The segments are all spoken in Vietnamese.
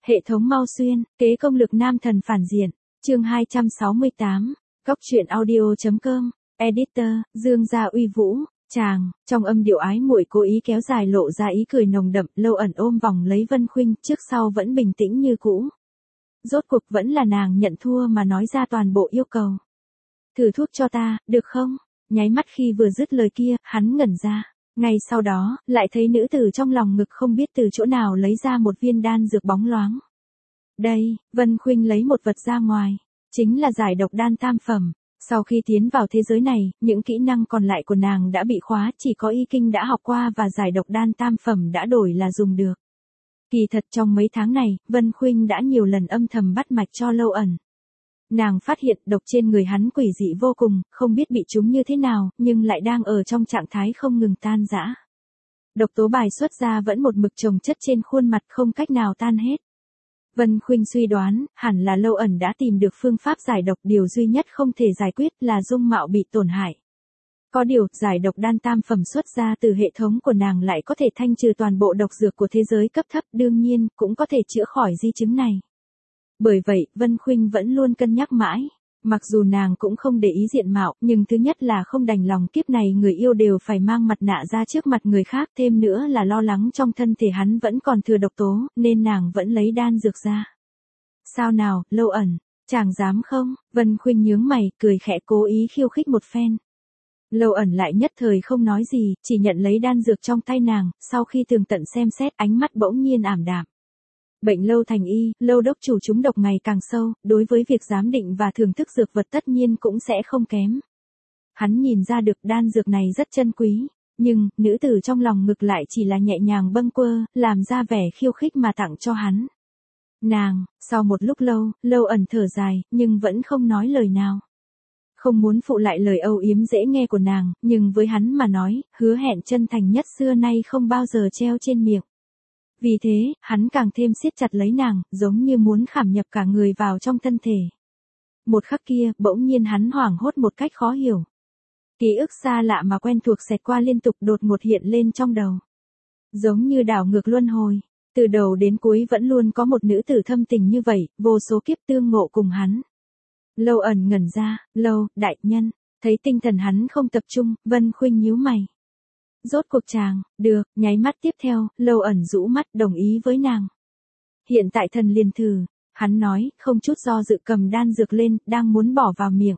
Hệ thống Mao Xuyên, kế công lực nam thần phản diện. Chương 268. Góc truyện audio.com. Editor, Dương Gia Uy Vũ. Chàng, trong âm điệu ái muội cố ý kéo dài lộ ra ý cười nồng đậm, Lâu Ẩn ôm vòng lấy Vân Khuynh, trước sau vẫn bình tĩnh như cũ. Rốt cuộc vẫn là nàng nhận thua mà nói ra toàn bộ yêu cầu. Thử thuốc cho ta, được không? Nháy mắt khi vừa dứt lời kia, hắn ngẩn ra. Ngay sau đó, lại thấy nữ tử trong lòng ngực không biết từ chỗ nào lấy ra một viên đan dược bóng loáng. Đây, Vân Khuynh lấy một vật ra ngoài. Chính là giải độc đan tam phẩm. Sau khi tiến vào thế giới này, những kỹ năng còn lại của nàng đã bị khóa, chỉ có y kinh đã học qua và giải độc đan tam phẩm đã đổi là dùng được. Kỳ thật trong mấy tháng này, Vân Khuynh đã nhiều lần âm thầm bắt mạch cho Lâu Ẩn. Nàng phát hiện độc trên người hắn quỷ dị vô cùng, không biết bị chúng như thế nào, nhưng lại đang ở trong trạng thái không ngừng tan rã. Độc tố bài xuất ra vẫn một mực chồng chất trên khuôn mặt không cách nào tan hết. Vân Khuynh suy đoán, hẳn là Lâu Ẩn đã tìm được phương pháp giải độc, điều duy nhất không thể giải quyết là dung mạo bị tổn hại. Có điều, giải độc đan tam phẩm xuất ra từ hệ thống của nàng lại có thể thanh trừ toàn bộ độc dược của thế giới cấp thấp, đương nhiên, cũng có thể chữa khỏi di chứng này. Bởi vậy, Vân Khuynh vẫn luôn cân nhắc mãi. Mặc dù nàng cũng không để ý diện mạo, nhưng thứ nhất là không đành lòng kiếp này người yêu đều phải mang mặt nạ ra trước mặt người khác, thêm nữa là lo lắng trong thân thể hắn vẫn còn thừa độc tố, nên nàng vẫn lấy đan dược ra. Sao nào, Lâu Ẩn, chàng dám không? Vân Khuynh nhướng mày, cười khẽ cố ý khiêu khích một phen. Lâu Ẩn lại nhất thời không nói gì, chỉ nhận lấy đan dược trong tay nàng, sau khi tường tận xem xét ánh mắt bỗng nhiên ảm đạm. Bệnh Lâu thành y, Lâu đốc chủ trúng độc ngày càng sâu, đối với việc giám định và thưởng thức dược vật tất nhiên cũng sẽ không kém. Hắn nhìn ra được đan dược này rất chân quý, nhưng, nữ tử trong lòng ngực lại chỉ là nhẹ nhàng bâng quơ, làm ra vẻ khiêu khích mà tặng cho hắn. Nàng, sau một lúc lâu, Lâu Ẩn thở dài, nhưng vẫn không nói lời nào. Không muốn phụ lại lời âu yếm dễ nghe của nàng, nhưng với hắn mà nói, hứa hẹn chân thành nhất xưa nay không bao giờ treo trên miệng. Vì thế, hắn càng thêm siết chặt lấy nàng, giống như muốn khảm nhập cả người vào trong thân thể. Một khắc kia, bỗng nhiên hắn hoảng hốt một cách khó hiểu. Ký ức xa lạ mà quen thuộc xẹt qua liên tục đột ngột hiện lên trong đầu. Giống như đảo ngược luân hồi, từ đầu đến cuối vẫn luôn có một nữ tử thâm tình như vậy, vô số kiếp tương ngộ cùng hắn. Lâu Ẩn ngẩn ra, Lâu, đại nhân, thấy tinh thần hắn không tập trung, Vân Khuynh nhíu mày. Rốt cuộc chàng, được, nháy mắt tiếp theo, Lâu Ẩn rũ mắt đồng ý với nàng. Hiện tại thần liền thử, hắn nói, không chút do dự cầm đan dược lên, đang muốn bỏ vào miệng.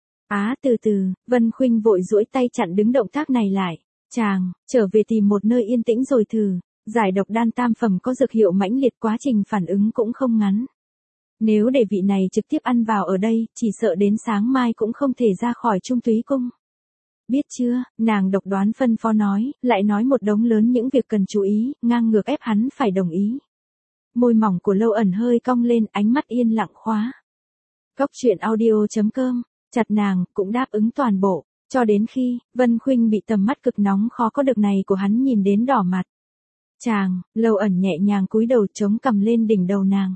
Từ từ, Vân Khuynh vội duỗi tay chặn đứng động tác này lại. Chàng, trở về tìm một nơi yên tĩnh rồi thử, giải độc đan tam phẩm có dược hiệu mãnh liệt, quá trình phản ứng cũng không ngắn. Nếu để vị này trực tiếp ăn vào ở đây, chỉ sợ đến sáng mai cũng không thể ra khỏi Trung Túy Cung. Biết chưa, nàng độc đoán phân phó nói, lại nói một đống lớn những việc cần chú ý, ngang ngược ép hắn phải đồng ý. Môi mỏng của Lâu Ẩn hơi cong lên, ánh mắt yên lặng khóa. Góc truyện audio.com, chặt nàng, cũng đáp ứng toàn bộ, cho đến khi, Vân Khuynh bị tầm mắt cực nóng khó có được này của hắn nhìn đến đỏ mặt. Chàng, Lâu Ẩn nhẹ nhàng cúi đầu chống cằm lên đỉnh đầu nàng.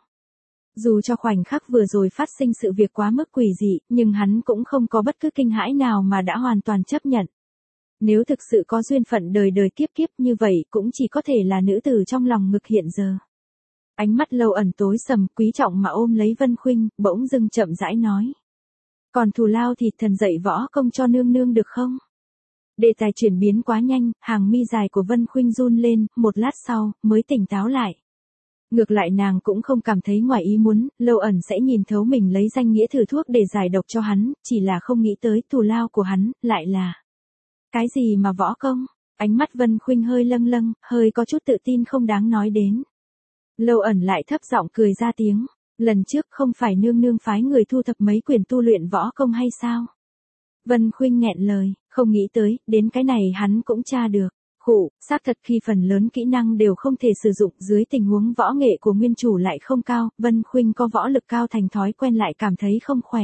Dù cho khoảnh khắc vừa rồi phát sinh sự việc quá mức quỷ dị, nhưng hắn cũng không có bất cứ kinh hãi nào mà đã hoàn toàn chấp nhận. Nếu thực sự có duyên phận đời đời kiếp kiếp như vậy cũng chỉ có thể là nữ tử trong lòng ngực hiện giờ. Ánh mắt Lâu Ẩn tối sầm, quý trọng mà ôm lấy Vân Khuynh, bỗng dưng chậm rãi nói. Còn thù lao thì thần dạy võ công cho nương nương được không? Đề tài chuyển biến quá nhanh, hàng mi dài của Vân Khuynh run lên, một lát sau, mới tỉnh táo lại. Ngược lại nàng cũng không cảm thấy ngoài ý muốn, Lâu Ẩn sẽ nhìn thấu mình lấy danh nghĩa thử thuốc để giải độc cho hắn, chỉ là không nghĩ tới thù lao của hắn, lại là. Cái gì mà võ công? Ánh mắt Vân Khuynh hơi lâng lâng, hơi có chút tự tin không đáng nói đến. Lâu Ẩn lại thấp giọng cười ra tiếng, lần trước không phải nương nương phái người thu thập mấy quyển tu luyện võ công hay sao? Vân Khuynh nghẹn lời, không nghĩ tới, đến cái này hắn cũng tra được. Xác thật khi phần lớn kỹ năng đều không thể sử dụng dưới tình huống võ nghệ của nguyên chủ lại không cao, Vân Khuynh có võ lực cao thành thói quen lại cảm thấy không khỏe.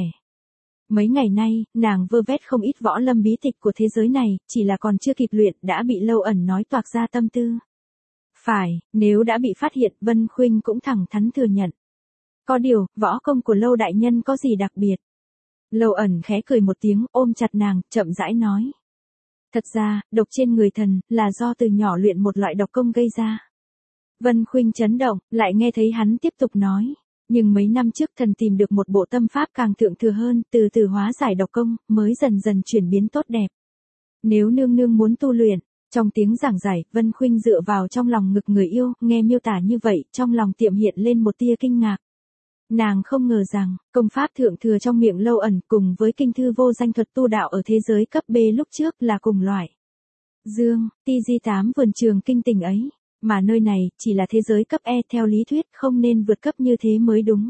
Mấy ngày nay, nàng vơ vét không ít võ lâm bí tịch của thế giới này, chỉ là còn chưa kịp luyện đã bị Lâu Ẩn nói toạc ra tâm tư. Phải, nếu đã bị phát hiện, Vân Khuynh cũng thẳng thắn thừa nhận. Có điều, võ công của Lâu đại nhân có gì đặc biệt? Lâu Ẩn khẽ cười một tiếng, ôm chặt nàng, chậm rãi nói. Thật ra, độc trên người thần, là do từ nhỏ luyện một loại độc công gây ra. Vân Khuynh chấn động, lại nghe thấy hắn tiếp tục nói. Nhưng mấy năm trước thần tìm được một bộ tâm pháp càng thượng thừa hơn, từ từ hóa giải độc công, mới dần dần chuyển biến tốt đẹp. Nếu nương nương muốn tu luyện, trong tiếng giảng giải, Vân Khuynh dựa vào trong lòng ngực người yêu, nghe miêu tả như vậy, trong lòng tiệm hiện lên một tia kinh ngạc. Nàng không ngờ rằng, công pháp thượng thừa trong miệng Lâu Ẩn cùng với kinh thư vô danh thuật tu đạo ở thế giới cấp B lúc trước là cùng loại. Dương, ti di 8 vườn trường kinh tình ấy, mà nơi này chỉ là thế giới cấp E, theo lý thuyết không nên vượt cấp như thế mới đúng.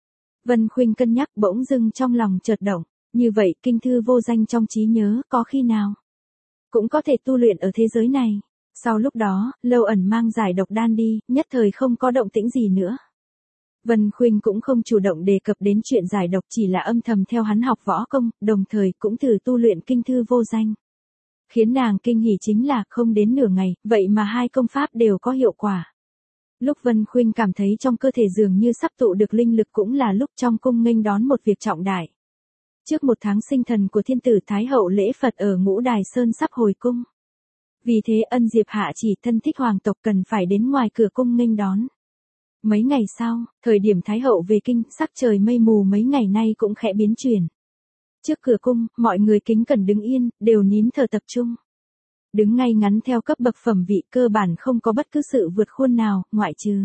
Vân Khuynh cân nhắc, bỗng dưng trong lòng chợt động, như vậy kinh thư vô danh trong trí nhớ có khi nào cũng có thể tu luyện ở thế giới này. Sau lúc đó, Lâu Ẩn mang giải độc đan đi, nhất thời không có động tĩnh gì nữa. Vân Khuynh cũng không chủ động đề cập đến chuyện giải độc, chỉ là âm thầm theo hắn học võ công, đồng thời cũng thử tu luyện kinh thư vô danh. Khiến nàng kinh hỉ chính là không đến nửa ngày, vậy mà hai công pháp đều có hiệu quả. Lúc Vân Khuynh cảm thấy trong cơ thể dường như sắp tụ được linh lực cũng là lúc trong cung nghênh đón một việc trọng đại. Trước 1 tháng sinh thần của thiên tử Thái hậu lễ Phật ở Ngũ Đài Sơn sắp hồi cung. Vì thế Ân Diệp hạ chỉ thân thích hoàng tộc cần phải đến ngoài cửa cung nghênh đón. Mấy ngày sau, thời điểm Thái hậu về kinh, sắc trời mây mù mấy ngày nay cũng khẽ biến chuyển. Trước cửa cung, mọi người kính cẩn đứng yên, đều nín thở tập trung. Đứng ngay ngắn theo cấp bậc phẩm vị, cơ bản không có bất cứ sự vượt khuôn nào, ngoại trừ.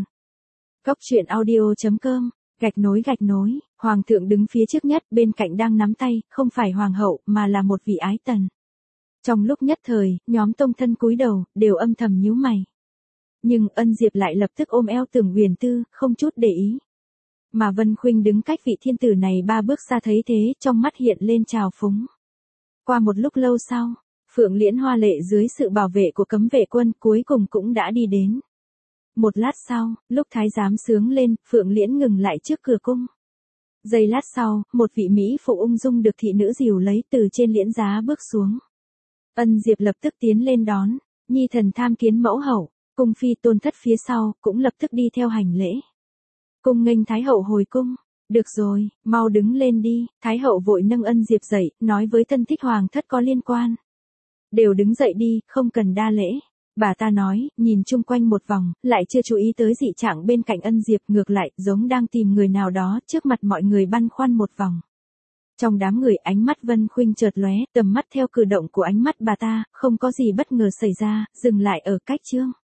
Góc truyện audio.com, gạch nối, hoàng thượng đứng phía trước nhất, bên cạnh đang nắm tay, không phải hoàng hậu, mà là một vị ái tần. Trong lúc nhất thời, nhóm tông thân cúi đầu, đều âm thầm nhíu mày. Nhưng Ân Diệp lại lập tức ôm eo Tưởng Huyền Tư, không chút để ý. Mà Vân Khuynh đứng cách vị thiên tử này 3 bước xa thấy thế, trong mắt hiện lên trào phúng. Qua một lúc lâu sau, Phượng Liễn Hoa Lệ dưới sự bảo vệ của cấm vệ quân cuối cùng cũng đã đi đến. Một lát sau, lúc thái giám sướng lên, Phượng Liễn ngừng lại trước cửa cung. Giây lát sau, một vị mỹ phụ ung dung được thị nữ dìu lấy từ trên liễn giá bước xuống. Ân Diệp lập tức tiến lên đón, nhi thần tham kiến mẫu hậu. Cung phi tôn thất phía sau, cũng lập tức đi theo hành lễ. Cung nghênh Thái hậu hồi cung. Được rồi, mau đứng lên đi. Thái hậu vội nâng Ân Diệp dậy, nói với thân thích hoàng thất có liên quan. Đều đứng dậy đi, không cần đa lễ. Bà ta nói, nhìn chung quanh một vòng, lại chưa chú ý tới dị trạng bên cạnh Ân Diệp, ngược lại, giống đang tìm người nào đó, trước mặt mọi người băn khoăn một vòng. Trong đám người, ánh mắt Vân Khuynh chợt lóe, tầm mắt theo cử động của ánh mắt bà ta, không có gì bất ngờ xảy ra, dừng lại ở cách Trương